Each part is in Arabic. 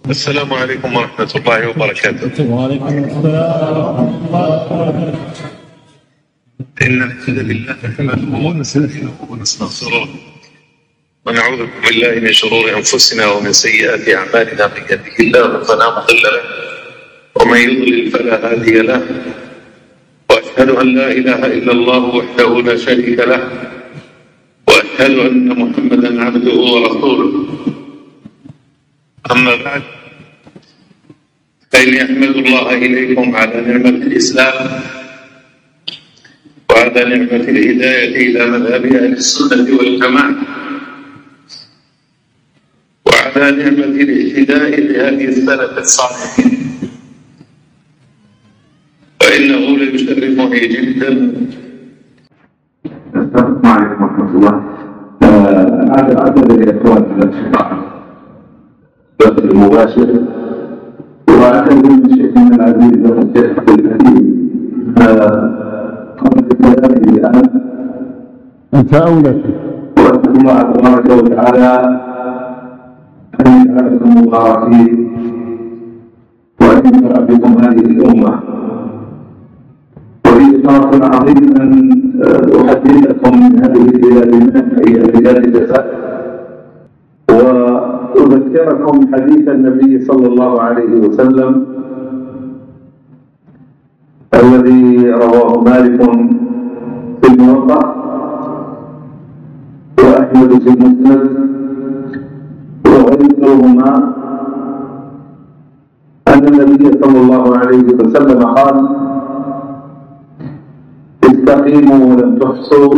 السلام عليكم ورحمة الله وبركاته. وعليكم السلام ورحمة الله وبركاته. إن الحمد لله نحمده ونستعينه ونستغفره ونعوذ بالله من شرور أنفسنا ومن سيئات أعمالنا، من يهده الله فلا مضل له ومن يضلل فلا هادي له، وأشهد أن لا إله إلا الله وحده لا شريك له، وأشهد أن محمدا عبده ورسوله. أما بعد، فإني أحمد الله إليكم على نعمة الإسلام وعلى نعمة الهداية إلى مذهب أهل السنة والجماعة، وعلى نعمة الاهتداء بهدي السلف الصالحين، فإنه ليشرفني جدا. السلام عليكم ورحمة الله. هذا أعتذر يا إخوان على الانقطاع البث المباشر، وأعتذر من شيخنا العزيز والشيخ الكريم قبل كلامه الآن. أنت أولى. وأسأل الله تبارك وتعالى أن يجعلكم مباركين وأن ينفع بكم هذه الأمة. ولي شرف عظيم أن أحدثكم من هذه البلاد هي بلاد جزائر، وأذكركم حديث النبي صلى الله عليه وسلم الذي رواه مالك في الموطأ وأحمد في المسند وغيرهما، أن النبي صلى الله عليه وسلم قال: استقيموا ولم تحصوا،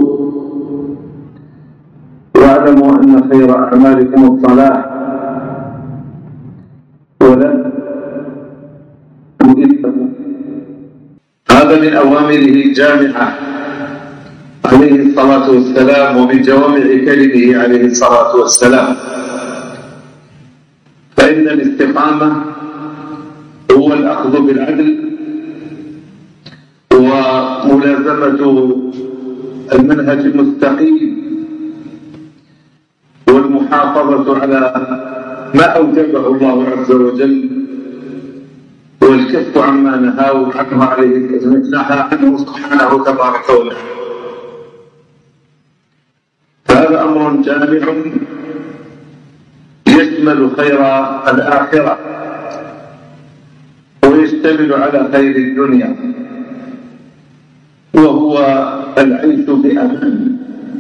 واعلموا أن خير أعمالكم الصلاة ولن تؤذوا. هذا من أوامره الجامعة عليه الصلاة والسلام، ومن جوامع كلمه عليه الصلاة والسلام. فإن الاستقامة هو الأخذ بالعدل وملازمة المنهج المستقيم والمحافظة على ما أوجبه الله عز وجل، والكف عما نهاه عنه عنه سبحانه تبارك وتعالى. فهذا أمر جامع يشمل خير الآخرة ويشتمل على خير الدنيا، وهو العيش بأمان.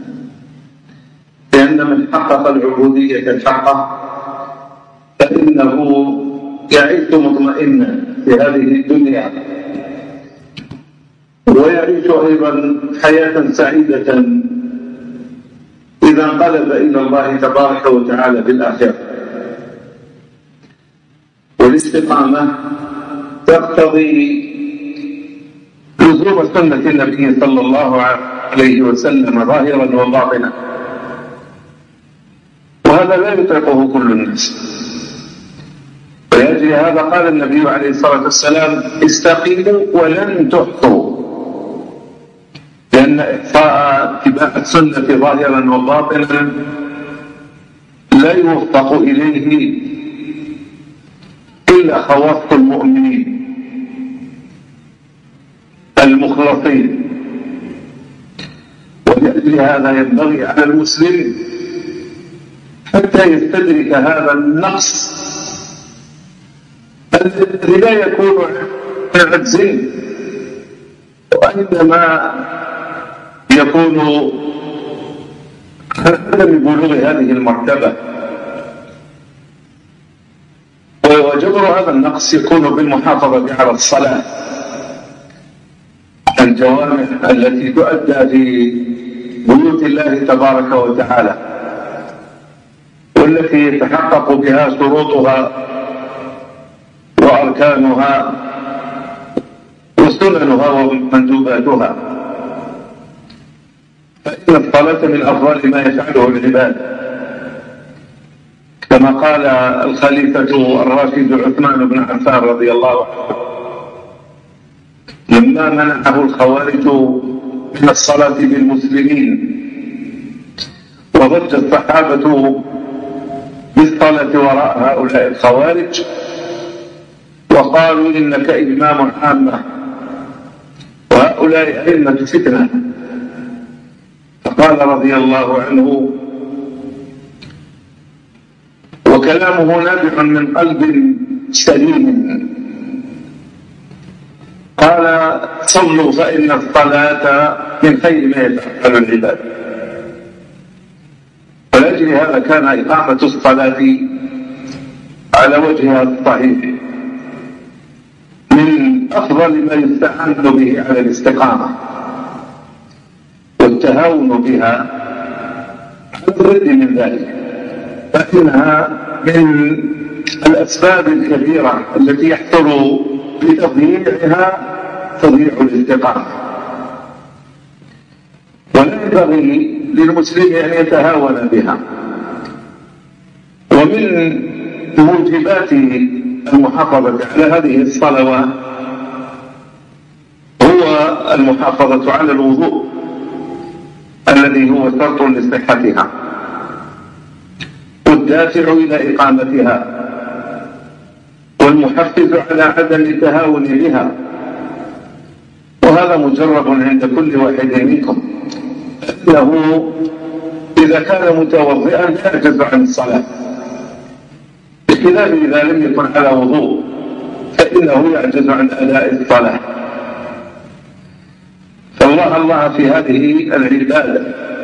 لأن من حقق العبودية الحقة فإنه يعيش مطمئنا في هذه الدنيا، ويعيش أيضا حياة سعيدة إذا انقلب إلى الله تبارك وتعالى في الآخرة. والاستقامة تقتضي لزوم سنة النبي صلى الله عليه وسلم ظاهرا وباطنا، وهذا لا يطيقه كل الناس. ولأجل هذا قال النبي عليه الصلاة والسلام: استقيموا ولن تحصوا، لأن إحصاء اتباع السنة ظاهرا وباطنا لا يوفق إليه إلا خواص المؤمنين المخلصين. ولأجل هذا ينبغي على المسلم حتى يستدرك هذا النقص الذي لا يكون عن عجز، وإنما يكون عن عدم بلوغ هذه المرتبة. وجبر هذا النقص يكون بالمحافظة على الصلاة، الجوامع التي تؤدى في بيوت الله تبارك وتعالى، والتي يتحقق بها شروطها وأركانها وسننها ومندوباتها. فإن الصلاة من أفضل ما يفعله العباد، كما قال الخليفة الراشد عثمان بن عفان رضي الله عنه لما منعه الخوارج من الصلاة بالمسلمين، وضج الصحابة بالصلاة وراء هؤلاء الخوارج، وقالوا إنك إمام عامة وهؤلاء أئمة فتنة. فقال رضي الله عنه، وكلامه نابع من قلب سليم، قال: صلوا فإن الصلاة من خير ما يتعمل العباد. ولأجل هذا كان إقامة الصلاة على وجهها الصحيح من أفضل ما يستعان به على الاستقامة، والتهاون بها على الضد من ذلك، فإنها من الأسباب الكبيرة التي يحصل بتضييعها تضييع الاستقامة. ولا ينبغي للمسلم أن يتهاون بها. ومن موجبات المحافظة على هذه الصلوات هو المحافظة على الوضوء الذي هو شرط لصحتها والدافع إلى إقامتها، والمحفز على عدم التهاون بها. وهذا مجرب عند كل واحد منكم، أنه إذا كان متوضئا يعجز عن الصلاة، بخلاف إذا لم يكن على وضوء فإنه يعجز عن أداء الصلاة. فالله الله في هذه العبادة،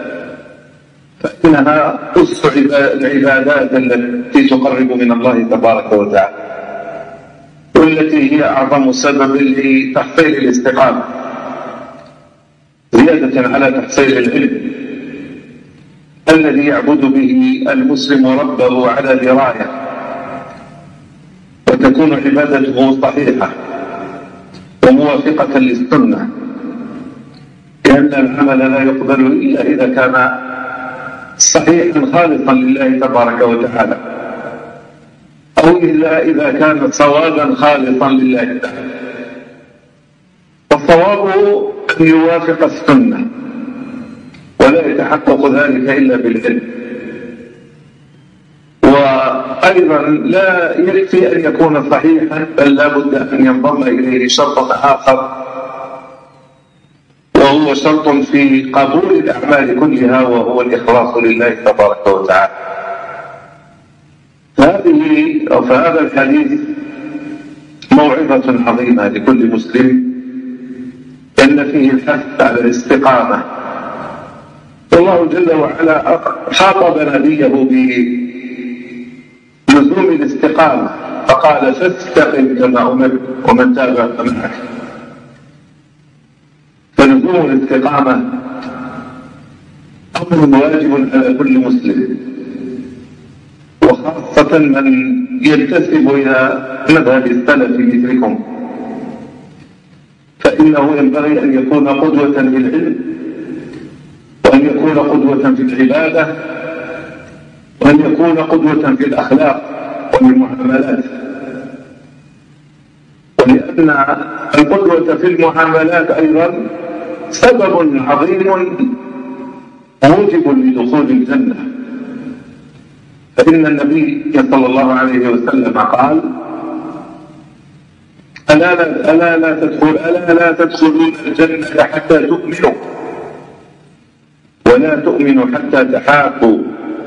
فإنها أس العبادات التي تقرب من الله تبارك وتعالى، والتي هي أعظم سبب لتحصيل الاستقامة، زيادة على تحصيل العلم الذي يعبد به المسلم ربه على دراية، وتكون عبادته صحيحة وموافقة للسنة، لأن العمل لا يقبل إلا إذا كان صحيحا خالصا لله تبارك وتعالى، أو إلا إذا كان صوابا خالصا لله تعالى. والصواب أن يوافق السنة، ولا يتحقق ذلك إلا بالعلم. وأيضا لا يكفي أن يكون صحيحا، بل لا بد أن ينضم إليه شرط آخر، وهو شرط في قبول الأعمال كلها، وهو الإخلاص لله تبارك وتعالى. فهذا الحديث موعظة عظيمة لكل مسلم، إن فيه الحث على الاستقامة. والله جل وعلا خاطب نبيه بلزوم الاستقامة، فقال: فاستقم كما أمرت ومن تاب معك. فلزوم الاستقامة أمر واجب على كل مسلم، وخاصة من ينتسب إلى مذهب السلف مثلكم، فإنه ينبغي أن يكون قدوة في العلم، وأن يكون قدوة في العبادة، وأن يكون قدوة في الأخلاق والمعاملات. ولأن القدوة في المعاملات أيضا سبب عظيم موجب لدخول الجنة. فإن النبي صلى الله عليه وسلم قال: ألا لا تدخلون الجنة حتى تؤمنوا، ولا تؤمنوا حتى تحابوا،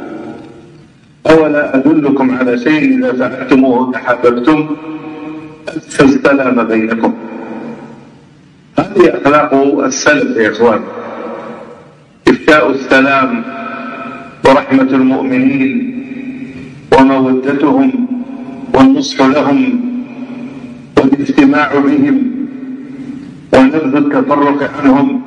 أولا أدلكم على شيء إذا فعلتموه تحاببتم، أفشوا السلام بينكم. هذه أخلاق السلف يا إخوان: إفشاء السلام، ورحمة المؤمنين، ومودتهم، والنصح لهم، والاجتماع بهم، ونبذ التفرق عنهم،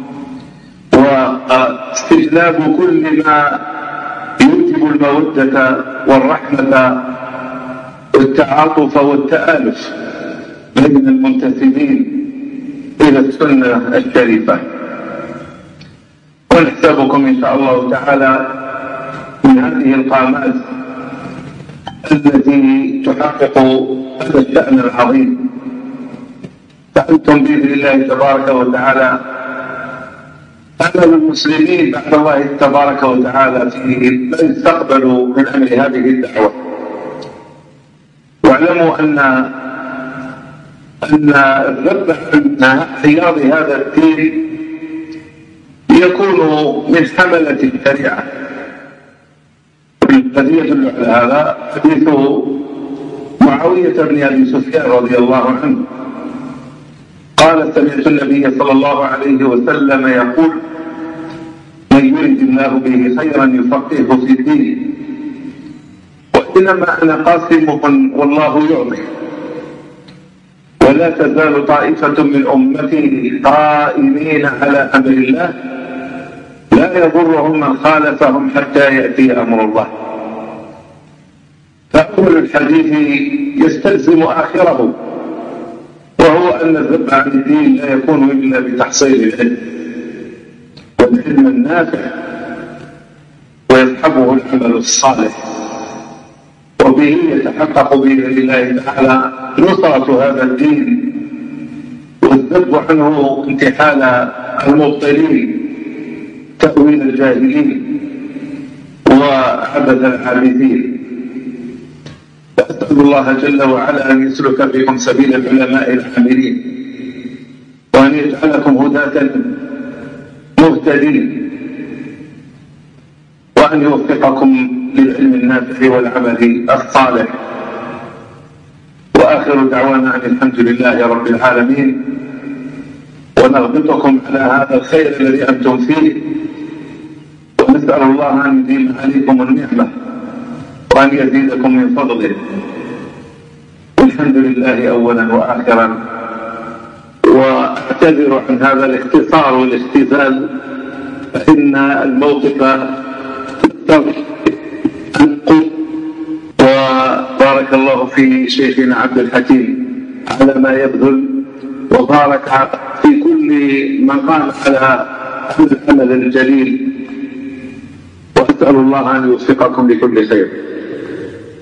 واستجلاب كل ما يوجب المودة والرحمة والتعاطف والتآلف بين المنتسبين إلى السنة الشريفة. ونحسبكم إن شاء الله تعالى من هذه القامات التي تحقق هذا الشأن العظيم، فأنتم بإذن الله تبارك وتعالى أمل المسلمين بعد الله تبارك وتعالى في من يستقبلوا من أمر هذه الدعوة. واعلموا أن الذب عن حياض هذا الدين يكون من حملة الشريعة. الذي يدل على هذا حديث معاوية بن أبي سفيان رضي الله عنه قال: سمعت النبي صلى الله عليه وسلم يقول: من يرد الله به خيرا يفقهه في الدين. وإنما أنا قاسم والله يعطي، ولا تزال طائفة من أمتي قائمين على أمر الله لا يضرهم من خالفهم حتى يأتي أمر الله. فأول الحديث يستلزم آخره، وهو أن الذب عن الدين لا يكون إلا بتحصيل العلم، والعلم النافع ويصحبه العمل الصالح، وبه يتحقق بإذن الله تعالى نصرة هذا الدين والذب عنه انتحال المبطلين، تأويل الجاهلين وعبث العابثين. فأسأل الله جل وعلا أن يسلك بكم سبيل العلماء العاملين، وأن يجعلكم هداة مهتدين، وأن يوفقكم للعلم النافع والعمل الصالح. وآخر دعوانا أن الحمد لله رب العالمين، ونربطكم على هذا الخير الذي أنتم فيه، ونسأل الله أن يديم عليكم النعمة وأن يزيدكم من فضله. والحمد لله أولا وآخرا. وأعتذر عن هذا الاختصار والاختزال، فإن الموقف وبارك الله في شيخنا عبد الحكيم على ما يبذل، وبارك في كل من قام على هذا العمل الجليل، وأسأل الله أن يوفقكم لكل خير.